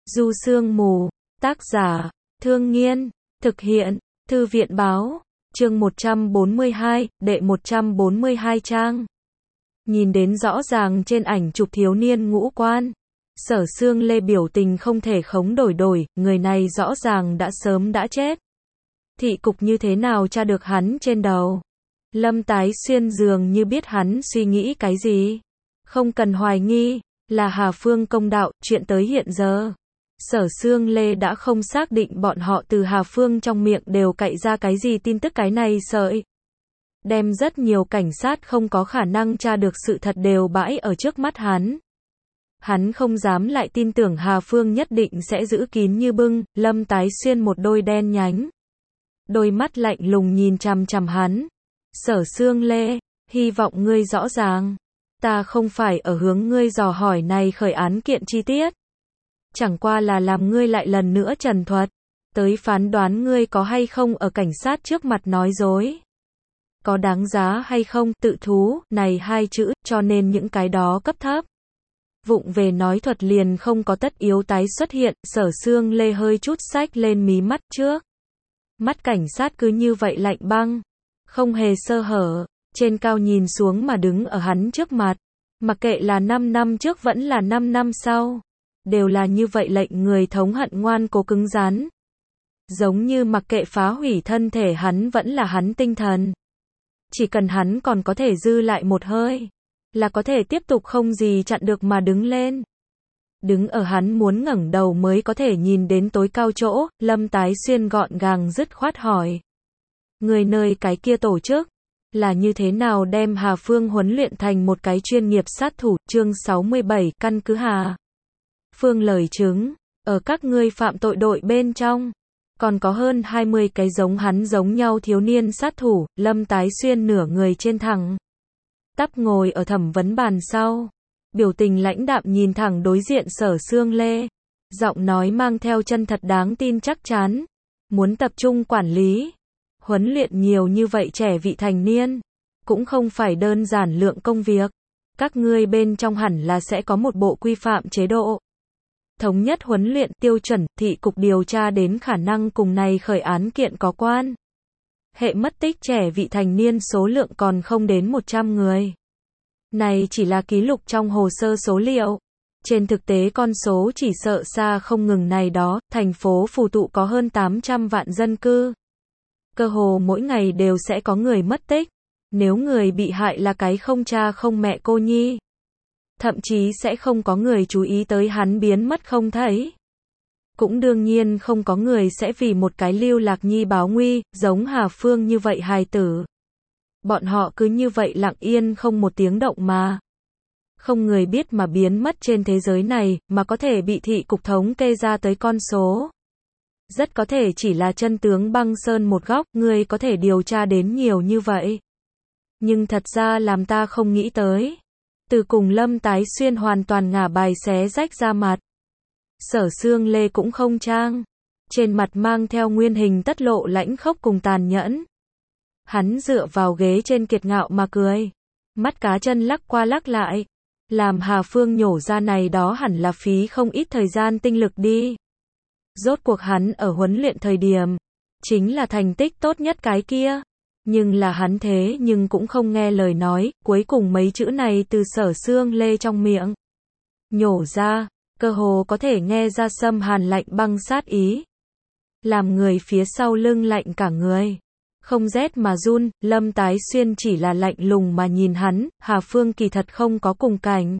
Du Sương Mù, tác giả, Thương Nghiên, thực hiện, Thư viện Báo, chương 142, đệ 142 trang. Nhìn đến rõ ràng trên ảnh chụp thiếu niên ngũ quan, Sở Sương Lê biểu tình không thể khống đổi, người này rõ ràng đã sớm đã chết. Thị cục như thế nào tra được hắn trên đầu? Lâm Tái Xuyên dường như biết hắn suy nghĩ cái gì. Không cần hoài nghi, là Hà Phương công đạo, chuyện tới hiện giờ. Sở Sương Lê đã không xác định bọn họ từ Hà Phương trong miệng đều cậy ra cái gì tin tức cái này sợi. Đem rất nhiều cảnh sát không có khả năng tra được sự thật đều bãi ở trước mắt hắn. Hắn không dám lại tin tưởng Hà Phương nhất định sẽ giữ kín như bưng. Lâm Tái Xuyên một đôi đen nhánh, đôi mắt lạnh lùng nhìn chằm chằm hắn. Sở Sương Lê, hy vọng ngươi rõ ràng. Ta không phải ở hướng ngươi dò hỏi này khởi án kiện chi tiết. Chẳng qua là làm ngươi lại lần nữa trần thuật. Tới phán đoán ngươi có hay không ở cảnh sát trước mặt nói dối. Có đáng giá hay không, tự thú, này hai chữ, cho nên những cái đó cấp thấp. Vụng về nói thuật liền không có tất yếu tái xuất hiện. Sở Sương Lê hơi chút xách lên mí mắt trước. Mắt cảnh sát cứ như vậy lạnh băng, không hề sơ hở, trên cao nhìn xuống mà đứng ở hắn trước mặt. Mặc kệ là 5 năm trước vẫn là 5 năm sau, đều là như vậy lệnh người thống hận ngoan cố cứng rắn. Giống như mặc kệ phá hủy thân thể hắn vẫn là hắn tinh thần. Chỉ cần hắn còn có thể dư lại một hơi, là có thể tiếp tục không gì chặn được mà đứng lên. Đứng ở hắn muốn ngẩng đầu mới có thể nhìn đến tối cao chỗ, Lâm Tái Xuyên gọn gàng dứt khoát hỏi. Người nơi cái kia tổ chức, là như thế nào đem Hà Phương huấn luyện thành một cái chuyên nghiệp sát thủ, chương 67, căn cứ Hà Phương lời chứng, ở các ngươi phạm tội đội bên trong, còn có hơn 20 cái giống hắn giống nhau thiếu niên sát thủ. Lâm Tái Xuyên nửa người trên thẳng tắp ngồi ở thẩm vấn bàn sau, biểu tình lãnh đạm nhìn thẳng đối diện Sở Sương Lê, giọng nói mang theo chân thật đáng tin chắc chắn. Muốn tập trung quản lý, huấn luyện nhiều như vậy trẻ vị thành niên, cũng không phải đơn giản lượng công việc. Các ngươi bên trong hẳn là sẽ có một bộ quy phạm chế độ. Thống nhất huấn luyện tiêu chuẩn, thị cục điều tra đến khả năng cùng này khởi án kiện có quan. Hệ mất tích trẻ vị thành niên số lượng còn không đến 100 người. Này chỉ là ký lục trong hồ sơ số liệu. Trên thực tế con số chỉ sợ xa không ngừng này đó, thành phố Phù Tụ có hơn 800 vạn dân cư. Cơ hồ mỗi ngày đều sẽ có người mất tích. Nếu người bị hại là cái không cha không mẹ cô nhi, thậm chí sẽ không có người chú ý tới hắn biến mất không thấy. Cũng đương nhiên không có người sẽ vì một cái lưu lạc nhi báo nguy, giống Hà Phương như vậy hài tử. Bọn họ cứ như vậy lặng yên không một tiếng động mà. Không người biết mà biến mất trên thế giới này, mà có thể bị thị cục thống kê ra tới con số. Rất có thể chỉ là chân tướng băng sơn một góc, người có thể điều tra đến nhiều như vậy. Nhưng thật ra làm ta không nghĩ tới. Từ cùng Lâm Tái Xuyên hoàn toàn ngả bài xé rách ra mặt. Sở Sương Lê cũng không trang. Trên mặt mang theo nguyên hình tất lộ lãnh khốc cùng tàn nhẫn. Hắn dựa vào ghế trên kiệt ngạo mà cười. Mắt cá chân lắc qua lắc lại. Làm Hà Phương nhổ ra này đó hẳn là phí không ít thời gian tinh lực đi. Rốt cuộc hắn ở huấn luyện thời điểm, chính là thành tích tốt nhất cái kia. Nhưng là hắn thế nhưng cũng không nghe lời nói, cuối cùng mấy chữ này từ Sở Sương Lê trong miệng nhổ ra, cơ hồ có thể nghe ra xâm hàn lạnh băng sát ý. Làm người phía sau lưng lạnh cả người. Không rét mà run. Lâm Tái Xuyên chỉ là lạnh lùng mà nhìn hắn. Hà Phương kỳ thật không có cùng cảnh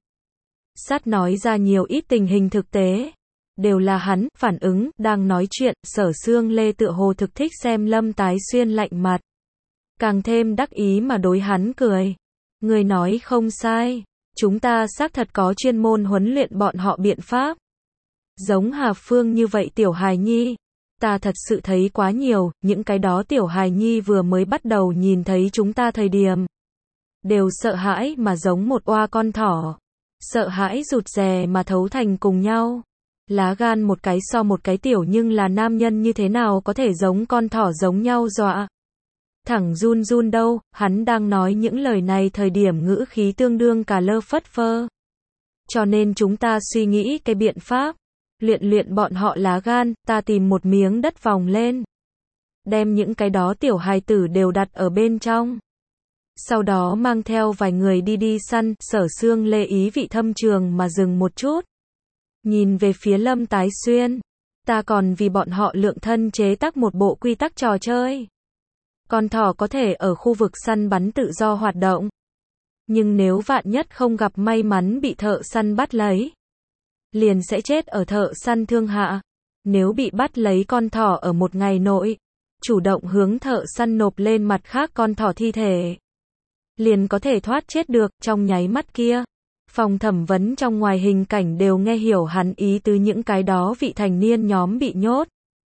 sát nói ra nhiều ít tình hình thực tế. Đều là hắn phản ứng. Đang nói chuyện, Sở Sương Lê tựa hồ thực thích xem Lâm Tái Xuyên lạnh mặt. Càng thêm đắc ý mà đối hắn cười. Người nói không sai. Chúng ta xác thật có chuyên môn huấn luyện bọn họ biện pháp. Giống Hà Phương như vậy tiểu hài nhi. Ta thật sự thấy quá nhiều, những cái đó tiểu hài nhi vừa mới bắt đầu nhìn thấy chúng ta thời điểm. Đều sợ hãi mà giống một oa con thỏ. Sợ hãi rụt rè mà thấu thành cùng nhau. Lá gan một cái so một cái tiểu nhưng là nam nhân như thế nào có thể giống con thỏ giống nhau dọa. Thẳng run run đâu, hắn đang nói những lời này thời điểm ngữ khí tương đương cả lơ phất phơ. Cho nên chúng ta suy nghĩ cái biện pháp. Luyện luyện bọn họ lá gan, ta tìm một miếng đất vòng lên. Đem những cái đó tiểu hài tử đều đặt ở bên trong. Sau đó mang theo vài người đi săn, Sở Xương Lê ý vị thâm trường mà dừng một chút. Nhìn về phía Lâm Tái Xuyên. Ta còn vì bọn họ lượng thân chế tác một bộ quy tắc trò chơi. Con thỏ có thể ở khu vực săn bắn tự do hoạt động. Nhưng nếu vạn nhất không gặp may mắn bị thợ săn bắt lấy, liền sẽ chết ở thợ săn thương hạ. Nếu bị bắt lấy con thỏ ở một ngày nội, chủ động hướng thợ săn nộp lên mặt khác con thỏ thi thể, liền có thể thoát chết được. Trong nháy mắt kia, phòng thẩm vấn trong ngoài hình cảnh đều nghe hiểu hắn ý tứ, những cái đó vị thành niên nhóm bị nhốt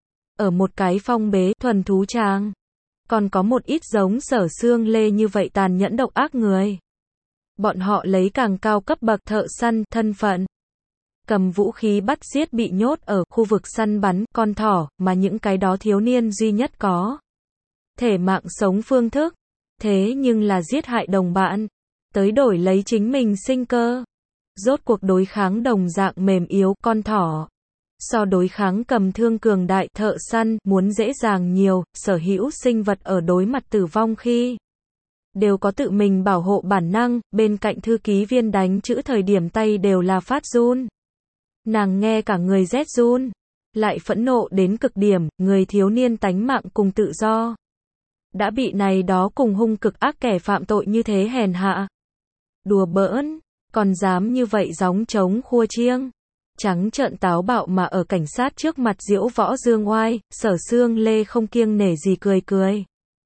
ở một cái phong bế thuần thú tràng. Còn có một ít giống Sở Xương Lê như vậy tàn nhẫn độc ác người. Bọn họ lấy càng cao cấp bậc thợ săn thân phận, cầm vũ khí bắt giết bị nhốt ở khu vực săn bắn con thỏ, mà những cái đó thiếu niên duy nhất có thể mạng sống phương thức, thế nhưng là giết hại đồng bạn, tới đổi lấy chính mình sinh cơ. Rốt cuộc đối kháng đồng dạng mềm yếu con thỏ, so đối kháng cầm thương cường đại thợ săn muốn dễ dàng nhiều. Sở hữu sinh vật ở đối mặt tử vong khi đều có tự mình bảo hộ bản năng, bên cạnh thư ký viên đánh chữ thời điểm tay đều là phát run. Nàng nghe cả người rét run, lại phẫn nộ đến cực điểm, người thiếu niên tánh mạng cùng tự do đã bị này đó cùng hung cực ác kẻ phạm tội như thế hèn hạ, đùa bỡn, còn dám như vậy gióng trống khua chiêng, trắng trợn táo bạo mà ở cảnh sát trước mặt diễu võ dương oai. Sở Xương Lê không kiêng nể gì cười cười.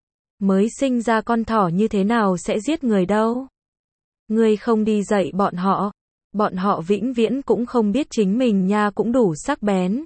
Mới sinh ra con thỏ như thế nào sẽ giết người đâu? Ngươi không đi dạy bọn họ vĩnh viễn cũng không biết chính mình nha cũng đủ sắc bén.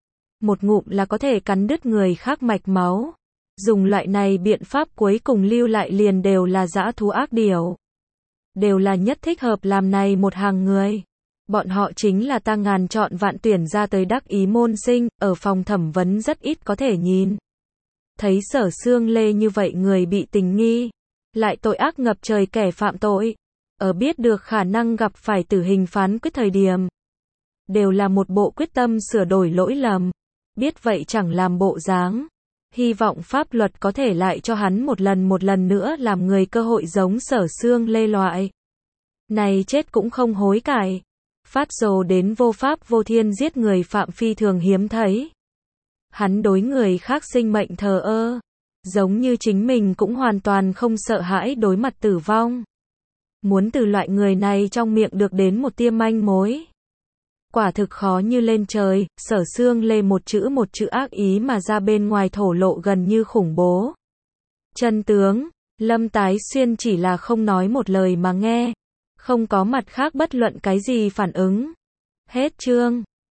Một ngụm là có thể cắn đứt người khác mạch máu. Dùng loại này biện pháp cuối cùng lưu lại liền đều là dã thú ác điểu. Đều là nhất thích hợp làm này một hàng người. Bọn họ chính là ta ngàn chọn vạn tuyển ra tới đắc ý môn sinh, ở phòng thẩm vấn rất ít có thể nhìn thấy Sở Xương Lê như vậy người bị tình nghi, lại tội ác ngập trời kẻ phạm tội, ở biết được khả năng gặp phải tử hình phán quyết thời điểm, đều là một bộ quyết tâm sửa đổi lỗi lầm, biết vậy chẳng làm bộ dáng, hy vọng pháp luật có thể lại cho hắn một lần nữa làm người cơ hội giống Sở Xương Lê loại này chết cũng không hối cải, phát rồ đến vô pháp vô thiên giết người phạm phi thường hiếm thấy. Hắn đối người khác sinh mệnh thờ ơ, giống như chính mình cũng hoàn toàn không sợ hãi đối mặt tử vong. Muốn từ loại người này trong miệng được đến một tia manh mối, quả thực khó như lên trời. Sở Xương Lê một chữ ác ý mà ra bên ngoài thổ lộ gần như khủng bố. Chân tướng, Lâm Tái Xuyên chỉ là không nói một lời mà nghe, không có mặt khác bất luận cái gì phản ứng. Hết chương.